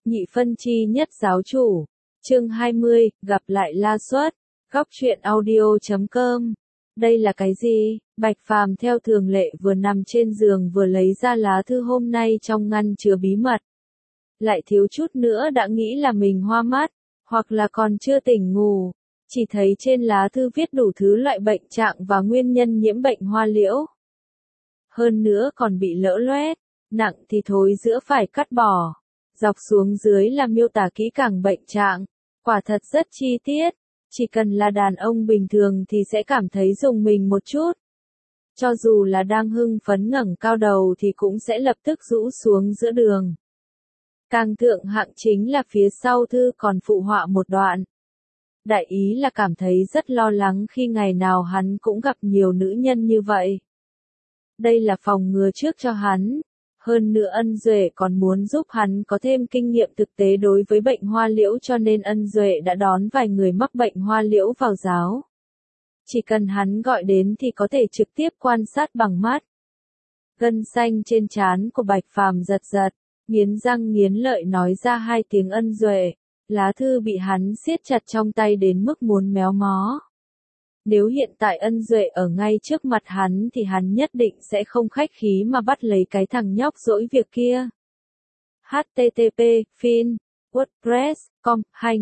Nhị phân chi nhất giáo chủ. Chương 20, gặp lại La Xuất. Góc truyện audio.com. Đây là cái gì? Bạch Phàm theo thường lệ vừa nằm trên giường vừa lấy ra lá thư hôm nay trong ngăn chứa bí mật. Lại thiếu chút nữa đã nghĩ là mình hoa mắt, hoặc là còn chưa tỉnh ngủ. Chỉ thấy trên lá thư viết đủ thứ loại bệnh trạng và nguyên nhân nhiễm bệnh hoa liễu. Hơn nữa còn bị lỡ loét, nặng thì thối giữa phải cắt bỏ. Dọc xuống dưới là miêu tả kỹ càng bệnh trạng, quả thật rất chi tiết, chỉ cần là đàn ông bình thường thì sẽ cảm thấy rùng mình một chút. Cho dù là đang hưng phấn ngẩng cao đầu thì cũng sẽ lập tức rũ xuống giữa đường. Càng thượng hạng chính là phía sau thư còn phụ họa một đoạn. Đại ý là cảm thấy rất lo lắng khi ngày nào hắn cũng gặp nhiều nữ nhân như vậy. Đây là phòng ngừa trước cho hắn. Hơn nữa Ân Duệ còn muốn giúp hắn có thêm kinh nghiệm thực tế đối với bệnh hoa liễu cho nên Ân Duệ đã đón vài người mắc bệnh hoa liễu vào giáo. Chỉ cần hắn gọi đến thì có thể trực tiếp quan sát bằng mắt. Gân xanh trên trán của Bạch Phàm giật giật, nghiến răng nghiến lợi nói ra hai tiếng Ân Duệ. Lá thư bị hắn siết chặt trong tay đến mức muốn méo mó. Nếu hiện tại Ân Duệ ở ngay trước mặt hắn thì hắn nhất định sẽ không khách khí mà bắt lấy cái thằng nhóc dỗi việc kia. http fin wordpress.com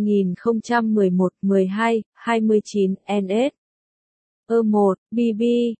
2011-12-29 ns 1 bb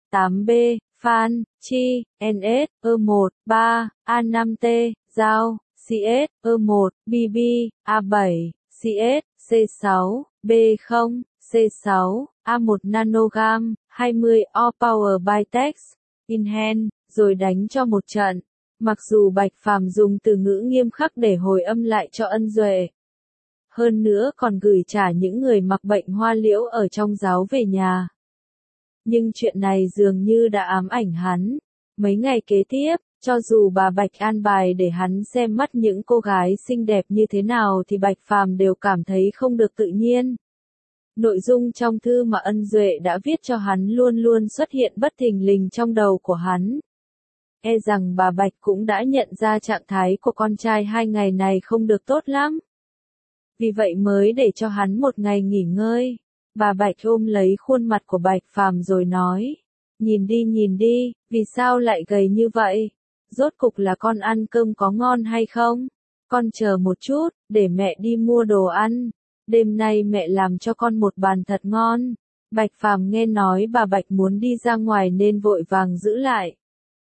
8b fan chi ns 1 3 a5t giao cs 1 bb a7 cs c6 b0 C6, A1 nanogam, 20 all power by text, in hand, rồi đánh cho một trận. Mặc dù Bạch Phàm dùng từ ngữ nghiêm khắc để hồi âm lại cho Ân Duệ. Hơn nữa còn gửi trả những người mắc bệnh hoa liễu ở trong giáo về nhà. Nhưng chuyện này dường như đã ám ảnh hắn. Mấy ngày kế tiếp, cho dù bà Bạch an bài để hắn xem mắt những cô gái xinh đẹp như thế nào thì Bạch Phàm đều cảm thấy không được tự nhiên. Nội dung trong thư mà Ân Duệ đã viết cho hắn luôn luôn xuất hiện bất thình lình trong đầu của hắn. E rằng bà Bạch cũng đã nhận ra trạng thái của con trai hai ngày này không được tốt lắm. Vì vậy mới để cho hắn một ngày nghỉ ngơi. Bà Bạch ôm lấy khuôn mặt của Bạch Phàm rồi nói. Nhìn đi, vì sao lại gầy như vậy? Rốt cục là con ăn cơm có ngon hay không? Con chờ một chút, để mẹ đi mua đồ ăn. Đêm nay mẹ làm cho con một bàn thật ngon. Bạch Phàm nghe nói bà Bạch muốn đi ra ngoài nên vội vàng giữ lại.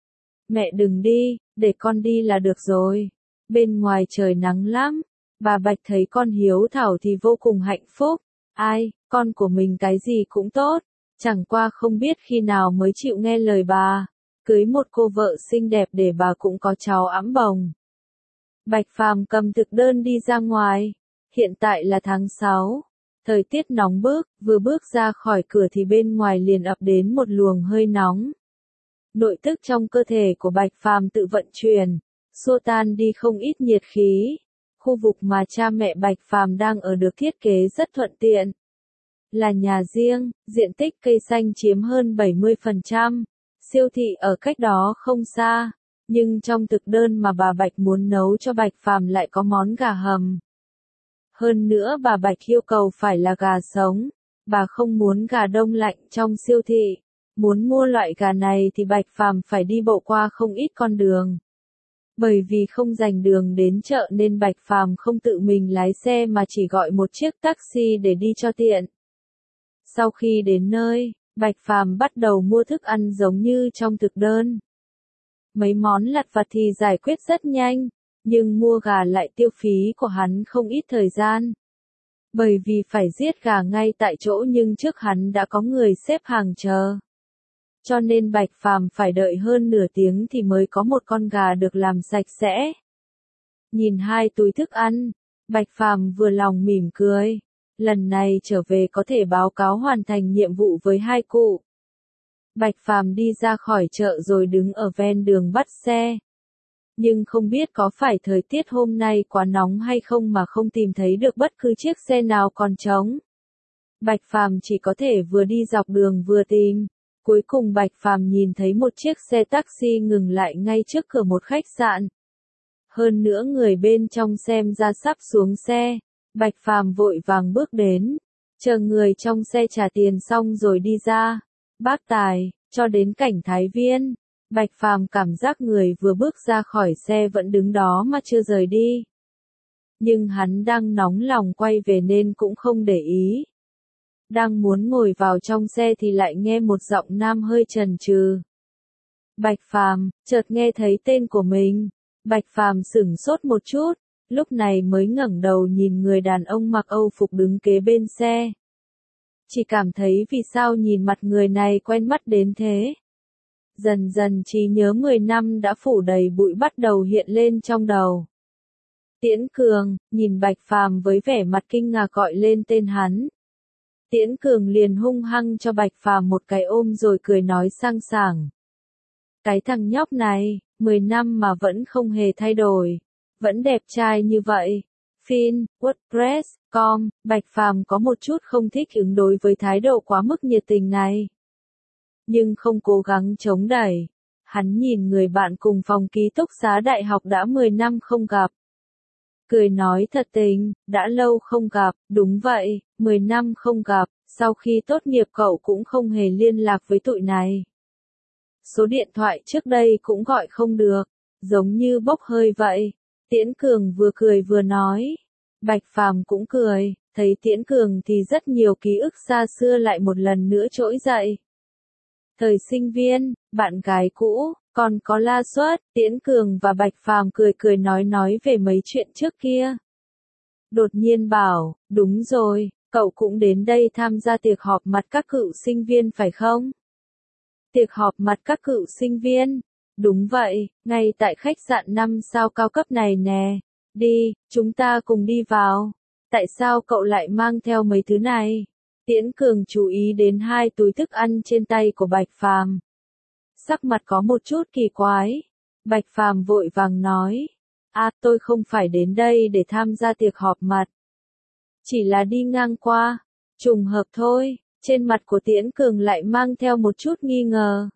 Mẹ đừng đi, để con đi là được rồi. Bên ngoài trời nắng lắm. Bà Bạch thấy con hiếu thảo thì vô cùng hạnh phúc. Ai, con của mình cái gì cũng tốt. Chẳng qua không biết khi nào mới chịu nghe lời bà. Cưới một cô vợ xinh đẹp để bà cũng có cháu ẵm bồng. Bạch Phàm cầm thực đơn đi ra ngoài. Hiện tại là tháng 6, thời tiết nóng bức, vừa bước ra khỏi cửa thì bên ngoài liền ập đến một luồng hơi nóng. Nội tức trong cơ thể của Bạch Phàm tự vận chuyển, xua tan đi không ít nhiệt khí. Khu vực mà cha mẹ Bạch Phàm đang ở được thiết kế rất thuận tiện. Là nhà riêng, diện tích cây xanh chiếm hơn 70%, siêu thị ở cách đó không xa, nhưng trong thực đơn mà bà Bạch muốn nấu cho Bạch Phàm lại có món gà hầm. Hơn nữa bà Bạch yêu cầu phải là gà sống, bà không muốn gà đông lạnh trong siêu thị. Muốn mua loại gà này thì Bạch Phàm phải đi bộ qua không ít con đường. Bởi vì không dành đường đến chợ nên Bạch Phàm không tự mình lái xe mà chỉ gọi một chiếc taxi để đi cho tiện. Sau khi đến nơi, Bạch Phàm bắt đầu mua thức ăn giống như trong thực đơn. Mấy món lặt vặt thì giải quyết rất nhanh. Nhưng mua gà lại tiêu phí của hắn không ít thời gian. Bởi vì phải giết gà ngay tại chỗ nhưng trước hắn đã có người xếp hàng chờ. Cho nên Bạch Phàm phải đợi hơn nửa tiếng thì mới có một con gà được làm sạch sẽ. Nhìn hai túi thức ăn, Bạch Phàm vừa lòng mỉm cười. Lần này trở về có thể báo cáo hoàn thành nhiệm vụ với hai cụ. Bạch Phàm đi ra khỏi chợ rồi đứng ở ven đường bắt xe. Nhưng không biết có phải thời tiết hôm nay quá nóng hay không mà không tìm thấy được bất cứ chiếc xe nào còn trống. Bạch Phàm chỉ có thể vừa đi dọc đường vừa tìm. Cuối cùng Bạch Phàm nhìn thấy một chiếc xe taxi ngừng lại ngay trước cửa một khách sạn. Hơn nữa người bên trong xem ra sắp xuống xe, Bạch Phàm vội vàng bước đến, chờ người trong xe trả tiền xong rồi đi ra. Bác tài, cho đến cảnh Thái Viên, Bạch Phàm cảm giác người vừa bước ra khỏi xe vẫn đứng đó mà chưa rời đi. Nhưng hắn đang nóng lòng quay về nên cũng không để ý. Đang muốn ngồi vào trong xe thì lại nghe một giọng nam hơi chần chừ. Bạch Phàm, chợt nghe thấy tên của mình. Bạch Phàm sửng sốt một chút, lúc này mới ngẩng đầu nhìn người đàn ông mặc Âu phục đứng kế bên xe. Chỉ cảm thấy vì sao nhìn mặt người này quen mắt đến thế. Dần dần trí nhớ 10 năm đã phủ đầy bụi bắt đầu hiện lên trong đầu. Tiễn Cường, nhìn Bạch Phàm với vẻ mặt kinh ngạc gọi lên tên hắn. Tiễn Cường liền hung hăng cho Bạch Phàm một cái ôm rồi cười nói sang sảng. Cái thằng nhóc này, 10 năm mà vẫn không hề thay đổi, vẫn đẹp trai như vậy. Fin, WordPress.com, Bạch Phàm có một chút không thích ứng đối với thái độ quá mức nhiệt tình này. Nhưng không cố gắng chống đẩy. Hắn nhìn người bạn cùng phòng ký túc xá đại học đã 10 năm không gặp. Cười nói thật tình, đã lâu không gặp, đúng vậy, 10 năm không gặp, sau khi tốt nghiệp cậu cũng không hề liên lạc với tụi này. Số điện thoại trước đây cũng gọi không được, giống như bốc hơi vậy. Tiễn Cường vừa cười vừa nói. Bạch Phàm cũng cười, thấy Tiễn Cường thì rất nhiều ký ức xa xưa lại một lần nữa trỗi dậy. Thời sinh viên, bạn gái cũ, còn có La Suất, Tiễn Cường và Bạch Phàm cười cười nói về mấy chuyện trước kia. Đột nhiên bảo, đúng rồi, cậu cũng đến đây tham gia tiệc họp mặt các cựu sinh viên phải không? Tiệc họp mặt các cựu sinh viên. Đúng vậy, ngay tại khách sạn 5 sao cao cấp này nè. Đi, chúng ta cùng đi vào. Tại sao cậu lại mang theo mấy thứ này? Tiễn Cường chú ý đến hai túi thức ăn trên tay của Bạch Phàm. Sắc mặt có một chút kỳ quái. Bạch Phàm vội vàng nói. Tôi không phải đến đây để tham gia tiệc họp mặt. Chỉ là đi ngang qua. Trùng hợp thôi. Trên mặt của Tiễn Cường lại mang theo một chút nghi ngờ.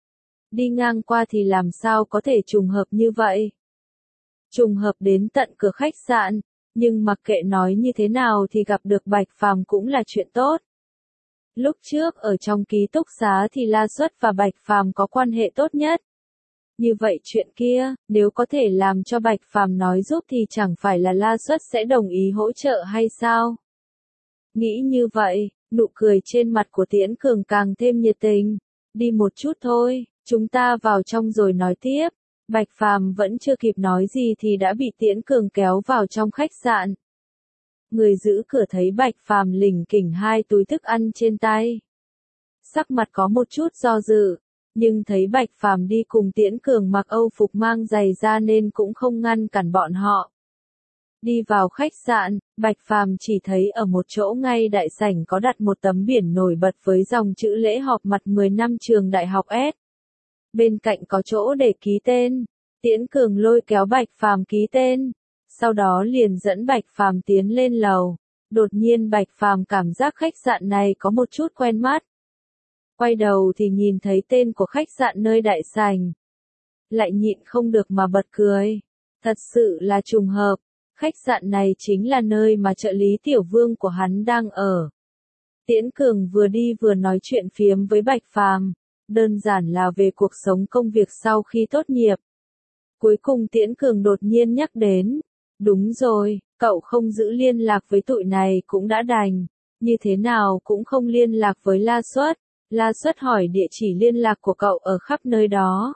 Đi ngang qua thì làm sao có thể trùng hợp như vậy? Trùng hợp đến tận cửa khách sạn, nhưng mặc kệ nói như thế nào thì gặp được Bạch Phàm cũng là chuyện tốt. Lúc trước ở trong ký túc xá thì La Suất và Bạch Phàm có quan hệ tốt nhất. Như vậy chuyện kia, nếu có thể làm cho Bạch Phàm nói giúp thì chẳng phải là La Suất sẽ đồng ý hỗ trợ hay sao? Nghĩ như vậy, nụ cười trên mặt của Tiễn Cường càng thêm nhiệt tình. Đi một chút thôi, chúng ta vào trong rồi nói tiếp. Bạch Phàm vẫn chưa kịp nói gì thì đã bị Tiễn Cường kéo vào trong khách sạn. Người giữ cửa thấy Bạch Phàm lỉnh kỉnh hai túi thức ăn trên tay. Sắc mặt có một chút do dự, nhưng thấy Bạch Phàm đi cùng Tiễn Cường mặc Âu phục mang giày ra nên cũng không ngăn cản bọn họ. Đi vào khách sạn, Bạch Phàm chỉ thấy ở một chỗ ngay đại sảnh có đặt một tấm biển nổi bật với dòng chữ lễ họp mặt 10 năm trường đại học S. Bên cạnh có chỗ để ký tên. Tiễn Cường lôi kéo Bạch Phàm ký tên, sau đó liền dẫn Bạch Phàm tiến lên lầu. Đột nhiên Bạch Phàm cảm giác khách sạn này có một chút quen mắt. Quay đầu thì nhìn thấy tên của khách sạn nơi đại sảnh. Lại nhịn không được mà bật cười. Thật sự là trùng hợp. Khách sạn này chính là nơi mà trợ lý tiểu vương của hắn đang ở. Tiễn Cường vừa đi vừa nói chuyện phiếm với Bạch Phàm, đơn giản là về cuộc sống công việc sau khi tốt nghiệp. Cuối cùng Tiễn Cường đột nhiên nhắc đến, đúng rồi, cậu không giữ liên lạc với tụi này cũng đã đành, như thế nào cũng không liên lạc với La Suất. La Suất hỏi địa chỉ liên lạc của cậu ở khắp nơi đó.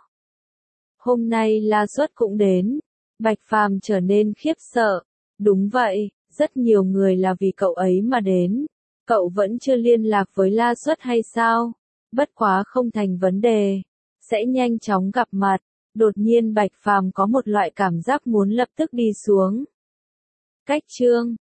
Hôm nay La Suất cũng đến. Bạch Phàm trở nên khiếp sợ. Đúng vậy, rất nhiều người là vì cậu ấy mà đến. Cậu vẫn chưa liên lạc với La Suất hay sao? Bất quá không thành vấn đề. Sẽ nhanh chóng gặp mặt. Đột nhiên Bạch Phàm có một loại cảm giác muốn lập tức đi xuống. Cách chương